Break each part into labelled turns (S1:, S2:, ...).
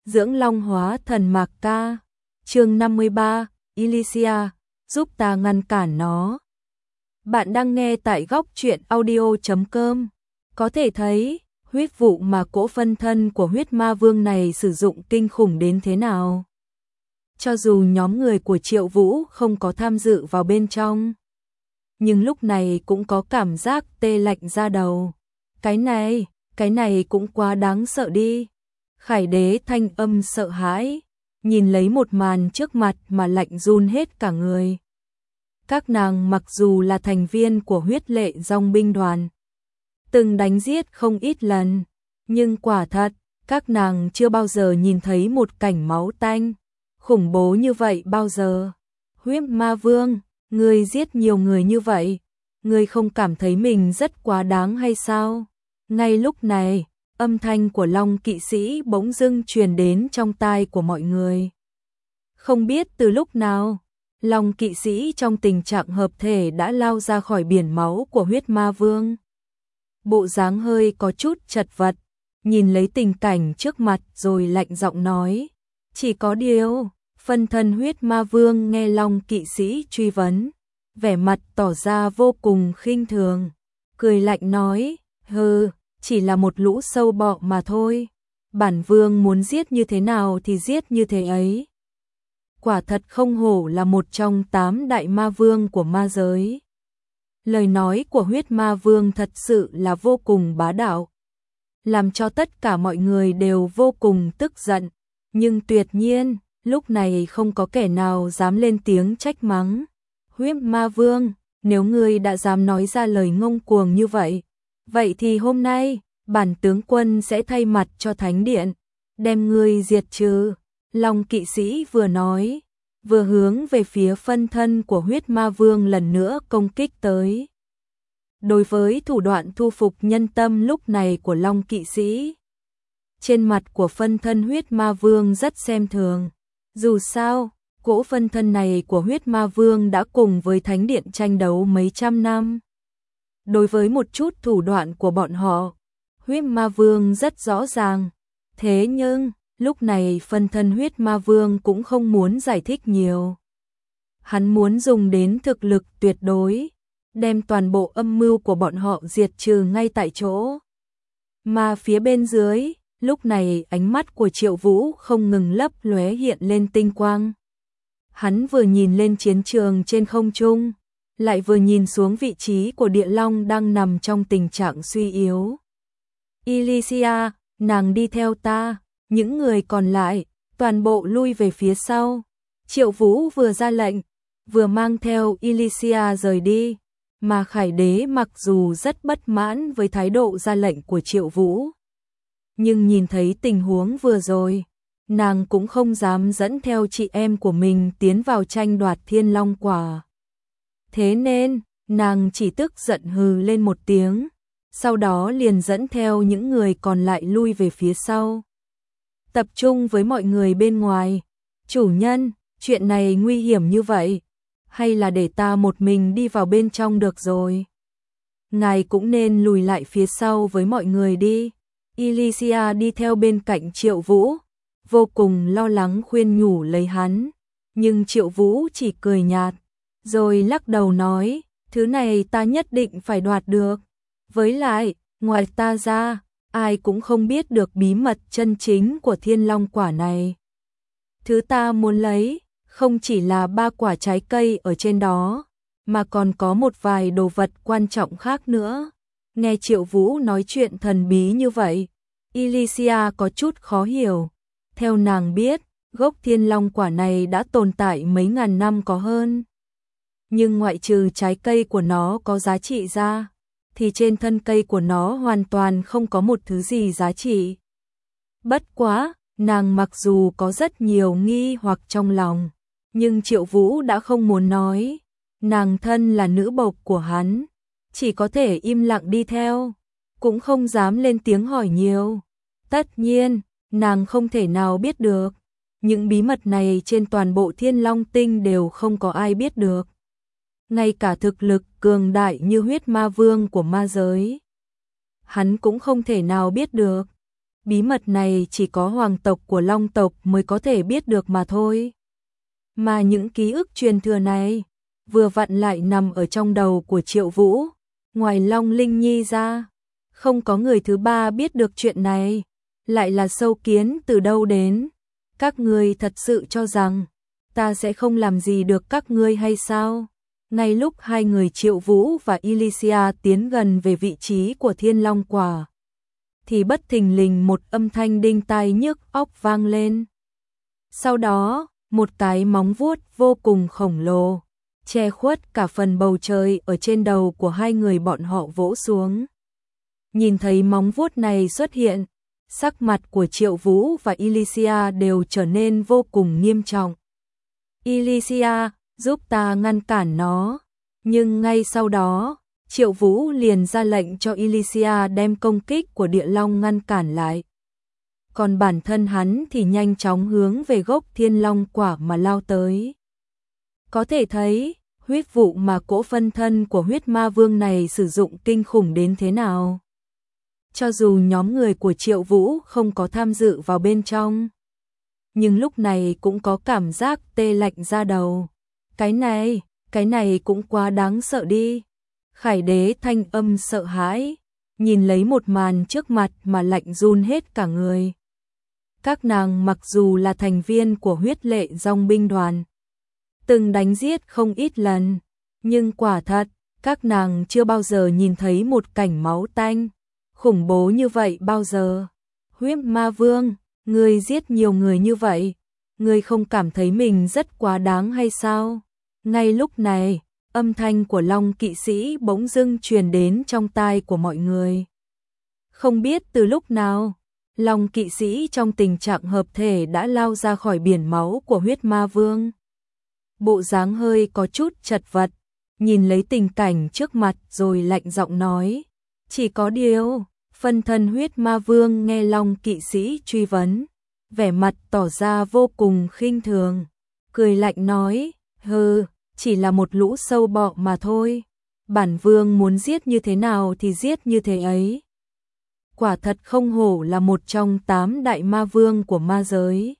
S1: dưỡng long hóa thần mạc ca. Chương 53, Elysia, giúp ta ngăn cản nó. Bạn đang nghe tại góc truyện audio.com. Có thể thấy, huyết vụ mà cỗ phân thân của huyết ma vương này sử dụng kinh khủng đến thế nào. Cho dù nhóm người của Triệu Vũ không có tham dự vào bên trong, nhưng lúc này cũng có cảm giác tê lạnh da đầu. Cái này cũng quá đáng sợ đi. Khải đế thanh âm sợ hãi, nhìn lấy một màn trước mặt mà lạnh run hết cả người. Các nàng mặc dù là thành viên của huyết lệ dòng binh đoàn, từng đánh giết không ít lần, nhưng quả thật, các nàng chưa bao giờ nhìn thấy một cảnh máu tanh khủng bố như vậy bao giờ. Huyết ma vương, ngươi giết nhiều người như vậy, ngươi không cảm thấy mình rất quá đáng hay sao? Ngay lúc này, âm thanh của Long kỵ sĩ bỗng dưng truyền đến trong tai của mọi người. Không biết từ lúc nào, Long kỵ sĩ trong tình trạng hợp thể đã lao ra khỏi biển máu của huyết ma vương. Bộ dáng hơi có chút chật vật, nhìn lấy tình cảnh trước mặt rồi lạnh giọng nói. Chỉ có điều, phân thân huyết ma vương nghe Long kỵ sĩ truy vấn, vẻ mặt tỏ ra vô cùng khinh thường, cười lạnh nói, hừ, chỉ là một lũ sâu bọ mà thôi. Bản vương muốn giết như thế nào thì giết như thế ấy. Quả thật không hổ là một trong 8 đại ma vương của ma giới. Lời nói của huyết ma vương thật sự là vô cùng bá đạo, làm cho tất cả mọi người đều vô cùng tức giận. Nhưng tuyệt nhiên, lúc này không có kẻ nào dám lên tiếng trách mắng. Huyết ma vương, nếu ngươi đã dám nói ra lời ngông cuồng như vậy, vậy thì hôm nay, bản tướng quân sẽ thay mặt cho thánh điện, đem ngươi diệt trừ. Long kỵ sĩ vừa nói, vừa hướng về phía phân thân của huyết ma vương lần nữa công kích tới. Đối với thủ đoạn thu phục nhân tâm lúc này của Long kỵ sĩ, trên mặt của phân thân huyết ma vương rất xem thường. Dù sao, cỗ phân thân này của huyết ma vương đã cùng với thánh điện tranh đấu mấy trăm năm. Đối với một chút thủ đoạn của bọn họ, huyết ma vương rất rõ ràng. Thế nhưng, lúc này phân thân huyết ma vương cũng không muốn giải thích nhiều. Hắn muốn dùng đến thực lực tuyệt đối, đem toàn bộ âm mưu của bọn họ diệt trừ ngay tại chỗ. Mà phía bên dưới, lúc này ánh mắt của Triệu Vũ không ngừng lấp lóe hiện lên tinh quang. Hắn vừa nhìn lên chiến trường trên không trung, lại vừa nhìn xuống vị trí của địa long đang nằm trong tình trạng suy yếu. Elysia, nàng đi theo ta. Những người còn lại, toàn bộ lui về phía sau. Triệu Vũ vừa ra lệnh, vừa mang theo Elysia rời đi. Mà Khải đế mặc dù rất bất mãn với thái độ ra lệnh của Triệu Vũ, nhưng nhìn thấy tình huống vừa rồi, nàng cũng không dám dẫn theo chị em của mình tiến vào tranh đoạt thiên long quả. Thế nên, nàng chỉ tức giận hừ lên một tiếng, sau đó liền dẫn theo những người còn lại lui về phía sau. Tập trung với mọi người bên ngoài. Chủ nhân, chuyện này nguy hiểm như vậy, hay là để ta một mình đi vào bên trong được rồi. Ngài cũng nên lùi lại phía sau với mọi người đi. Elysia đi theo bên cạnh Triệu Vũ, vô cùng lo lắng khuyên nhủ lấy hắn. Nhưng Triệu Vũ chỉ cười nhạt, rồi lắc đầu nói, thứ này ta nhất định phải đoạt được. Với lại, ngoài ta ra, ai cũng không biết được bí mật chân chính của thiên long quả này. Thứ ta muốn lấy, không chỉ là 3 quả trái cây ở trên đó, mà còn có một vài đồ vật quan trọng khác nữa. Nghe Triệu Vũ nói chuyện thần bí như vậy, Elysia có chút khó hiểu. Theo nàng biết, gốc thiên long quả này đã tồn tại mấy ngàn năm có hơn. Nhưng ngoại trừ trái cây của nó có giá trị ra, thì trên thân cây của nó hoàn toàn không có một thứ gì giá trị. Bất quá, nàng mặc dù có rất nhiều nghi hoặc trong lòng, nhưng Triệu Vũ đã không muốn nói. Nàng thân là nữ bộc của hắn, chỉ có thể im lặng đi theo, cũng không dám lên tiếng hỏi nhiều. Tất nhiên, nàng không thể nào biết được. Những bí mật này trên toàn bộ Thiên Long Tinh đều không có ai biết được. Ngay cả thực lực cường đại như huyết ma vương của ma giới, hắn cũng không thể nào biết được. bí mật này chỉ có hoàng tộc của Long tộc mới có thể biết được mà thôi. Mà những ký ức truyền thừa này, vừa vặn lại nằm ở trong đầu của Triệu Vũ, ngoài Long Linh Nhi ra, không có người thứ ba biết được chuyện này, lại là sâu kiến từ đâu đến. Các ngươi thật sự cho rằng ta sẽ không làm gì được các ngươi hay sao? Ngay lúc hai người Triệu Vũ và Elysia tiến gần về vị trí của Thiên Long Quả, thì bất thình lình một âm thanh đinh tai nhức óc vang lên. Sau đó, một cái móng vuốt vô cùng khổng lồ, che khuất cả phần bầu trời ở trên đầu của hai người bọn họ vỗ xuống. Nhìn thấy móng vuốt này xuất hiện, sắc mặt của Triệu Vũ và Elysia đều trở nên vô cùng nghiêm trọng. Elysia, giúp ta ngăn cản nó. Nhưng ngay sau đó, Triệu Vũ liền ra lệnh cho Elysia đem công kích của địa long ngăn cản lại. Còn bản thân hắn thì nhanh chóng hướng về gốc Thiên Long Quả mà lao tới. Có thể thấy, huyết vụ mà cỗ phân thân của huyết ma vương này sử dụng kinh khủng đến thế nào. Cho dù nhóm người của Triệu Vũ không có tham dự vào bên trong, nhưng lúc này cũng có cảm giác tê lạnh da đầu. Cái này cũng quá đáng sợ đi. Khải Đế thanh âm sợ hãi, nhìn lấy một màn trước mặt mà lạnh run hết cả người. Các nàng mặc dù là thành viên của huyết lệ dòng binh đoàn, từng đánh giết không ít lần, nhưng quả thật, các nàng chưa bao giờ nhìn thấy một cảnh máu tanh khủng bố như vậy bao giờ. Huyết ma vương, ngươi giết nhiều người như vậy, ngươi không cảm thấy mình rất quá đáng hay sao? Ngay lúc này, âm thanh của Long kỵ sĩ bỗng dưng truyền đến trong tai của mọi người. Không biết từ lúc nào, Long kỵ sĩ trong tình trạng hợp thể đã lao ra khỏi biển máu của huyết ma vương. Bộ dáng hơi có chút chật vật, nhìn lấy tình cảnh trước mặt rồi lạnh giọng nói. Chỉ có điều, phân thân huyết ma vương nghe Long kỵ sĩ truy vấn, vẻ mặt tỏ ra vô cùng khinh thường, cười lạnh nói, hừ, chỉ là một lũ sâu bọ mà thôi, bản vương muốn giết như thế nào thì giết như thế ấy. Quả thật không hổ là một trong 8 đại ma vương của ma giới.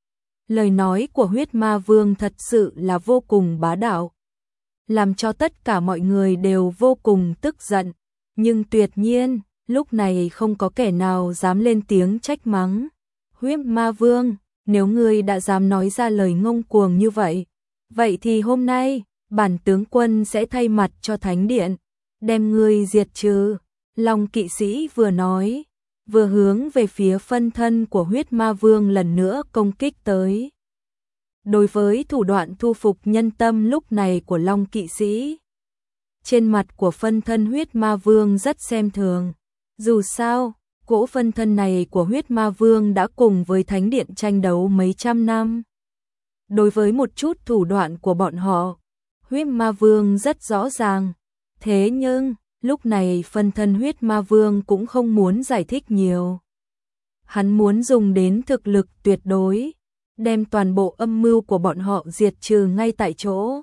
S1: Lời nói của huyết ma vương thật sự là vô cùng bá đạo, làm cho tất cả mọi người đều vô cùng tức giận, nhưng tuyệt nhiên, lúc này không có kẻ nào dám lên tiếng trách mắng. Huyết ma vương, nếu ngươi đã dám nói ra lời ngông cuồng như vậy, vậy thì hôm nay, bản tướng quân sẽ thay mặt cho thánh điện, đem ngươi diệt trừ. Long kỵ sĩ vừa nói, vừa hướng về phía phân thân của huyết ma vương lần nữa công kích tới. Đối với thủ đoạn thu phục nhân tâm lúc này của Long kỵ sĩ, trên mặt của phân thân huyết ma vương rất xem thường. Dù sao, cỗ phân thân này của huyết ma vương đã cùng với thánh điện tranh đấu mấy trăm năm. Đối với một chút thủ đoạn của bọn họ, huyết ma vương rất rõ ràng. Thế nhưng, lúc này phân thân huyết ma vương cũng không muốn giải thích nhiều. Hắn muốn dùng đến thực lực tuyệt đối, đem toàn bộ âm mưu của bọn họ diệt trừ ngay tại chỗ.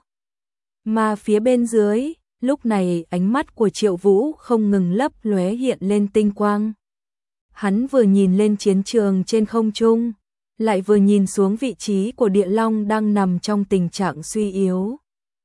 S1: Mà phía bên dưới, lúc này ánh mắt của Triệu Vũ không ngừng lấp lóe hiện lên tinh quang. Hắn vừa nhìn lên chiến trường trên không trung, lại vừa nhìn xuống vị trí của địa long đang nằm trong tình trạng suy yếu.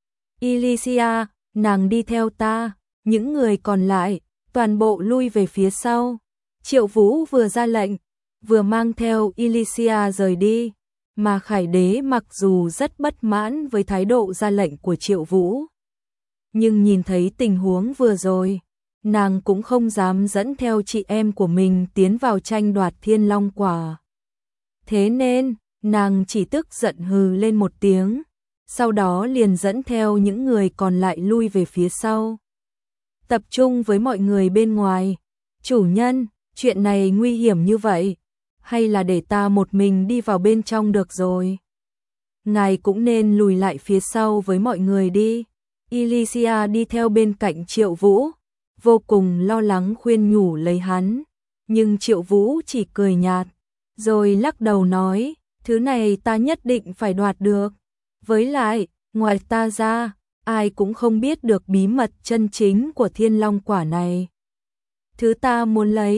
S1: Elysia, nàng đi theo ta, những người còn lại, toàn bộ lui về phía sau. Triệu Vũ vừa ra lệnh, vừa mang theo Elysia rời đi, mà Khải Đế mặc dù rất bất mãn với thái độ ra lệnh của Triệu Vũ, nhưng nhìn thấy tình huống vừa rồi, nàng cũng không dám dẫn theo chị em của mình tiến vào tranh đoạt Thiên Long Quả. Thế nên, nàng chỉ tức giận hừ lên một tiếng, sau đó liền dẫn theo những người còn lại lui về phía sau. Tập trung với mọi người bên ngoài. Chủ nhân, chuyện này nguy hiểm như vậy, hay là để ta một mình đi vào bên trong được rồi. Ngài cũng nên lùi lại phía sau với mọi người đi. Elysia đi theo bên cạnh Triệu Vũ, vô cùng lo lắng khuyên nhủ lấy hắn, nhưng Triệu Vũ chỉ cười nhạt, rồi lắc đầu nói, thứ này ta nhất định phải đoạt được. Với lại, ngoài ta ra, ai cũng không biết được bí mật chân chính của Thiên Long Quả này. Thứ ta muốn lấy,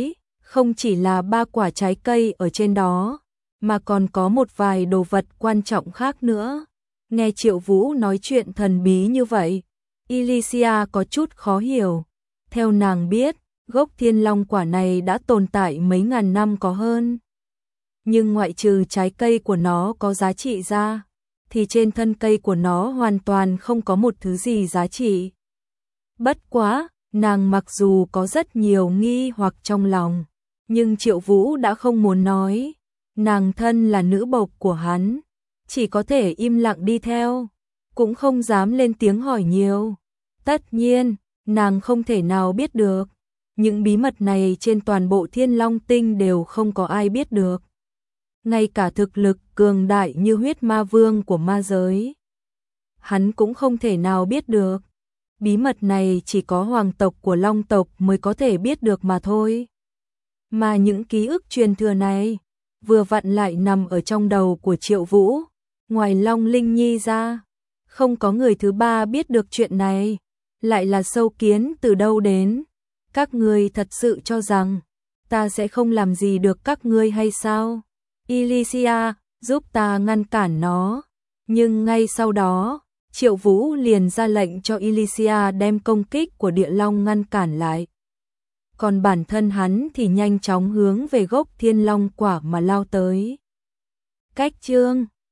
S1: Không chỉ là 3 quả trái cây ở trên đó, mà còn có một vài đồ vật quan trọng khác nữa. Nghe Triệu Vũ nói chuyện thần bí như vậy, Elysia có chút khó hiểu. Theo nàng biết, gốc thiên long quả này đã tồn tại mấy ngàn năm có hơn. Nhưng ngoại trừ trái cây của nó có giá trị ra, thì trên thân cây của nó hoàn toàn không có một thứ gì giá trị. Bất quá, nàng mặc dù có rất nhiều nghi hoặc trong lòng, nhưng Triệu Vũ đã không muốn nói. Nàng thân là nữ bộc của hắn, chỉ có thể im lặng đi theo, cũng không dám lên tiếng hỏi nhiều. Tất nhiên, nàng không thể nào biết được. Những bí mật này trên toàn bộ Thiên Long Tinh đều không có ai biết được. Ngay cả thực lực cường đại như huyết ma vương của ma giới, hắn cũng không thể nào biết được. Bí mật này chỉ có hoàng tộc của Long tộc mới có thể biết được mà thôi. Mà những ký ức truyền thừa này, vừa vặn lại nằm ở trong đầu của Triệu Vũ. Ngoài Long Linh Nhi ra, không có người thứ ba biết được chuyện này. Lại là sâu kiến từ đâu đến? Các ngươi thật sự cho rằng ta sẽ không làm gì được các ngươi hay sao? Elysia, giúp ta ngăn cản nó. Nhưng ngay sau đó, Triệu Vũ liền ra lệnh cho Elysia đem công kích của địa long ngăn cản lại. Còn bản thân hắn thì nhanh chóng hướng về gốc thiên long quả mà lao tới. Cách chương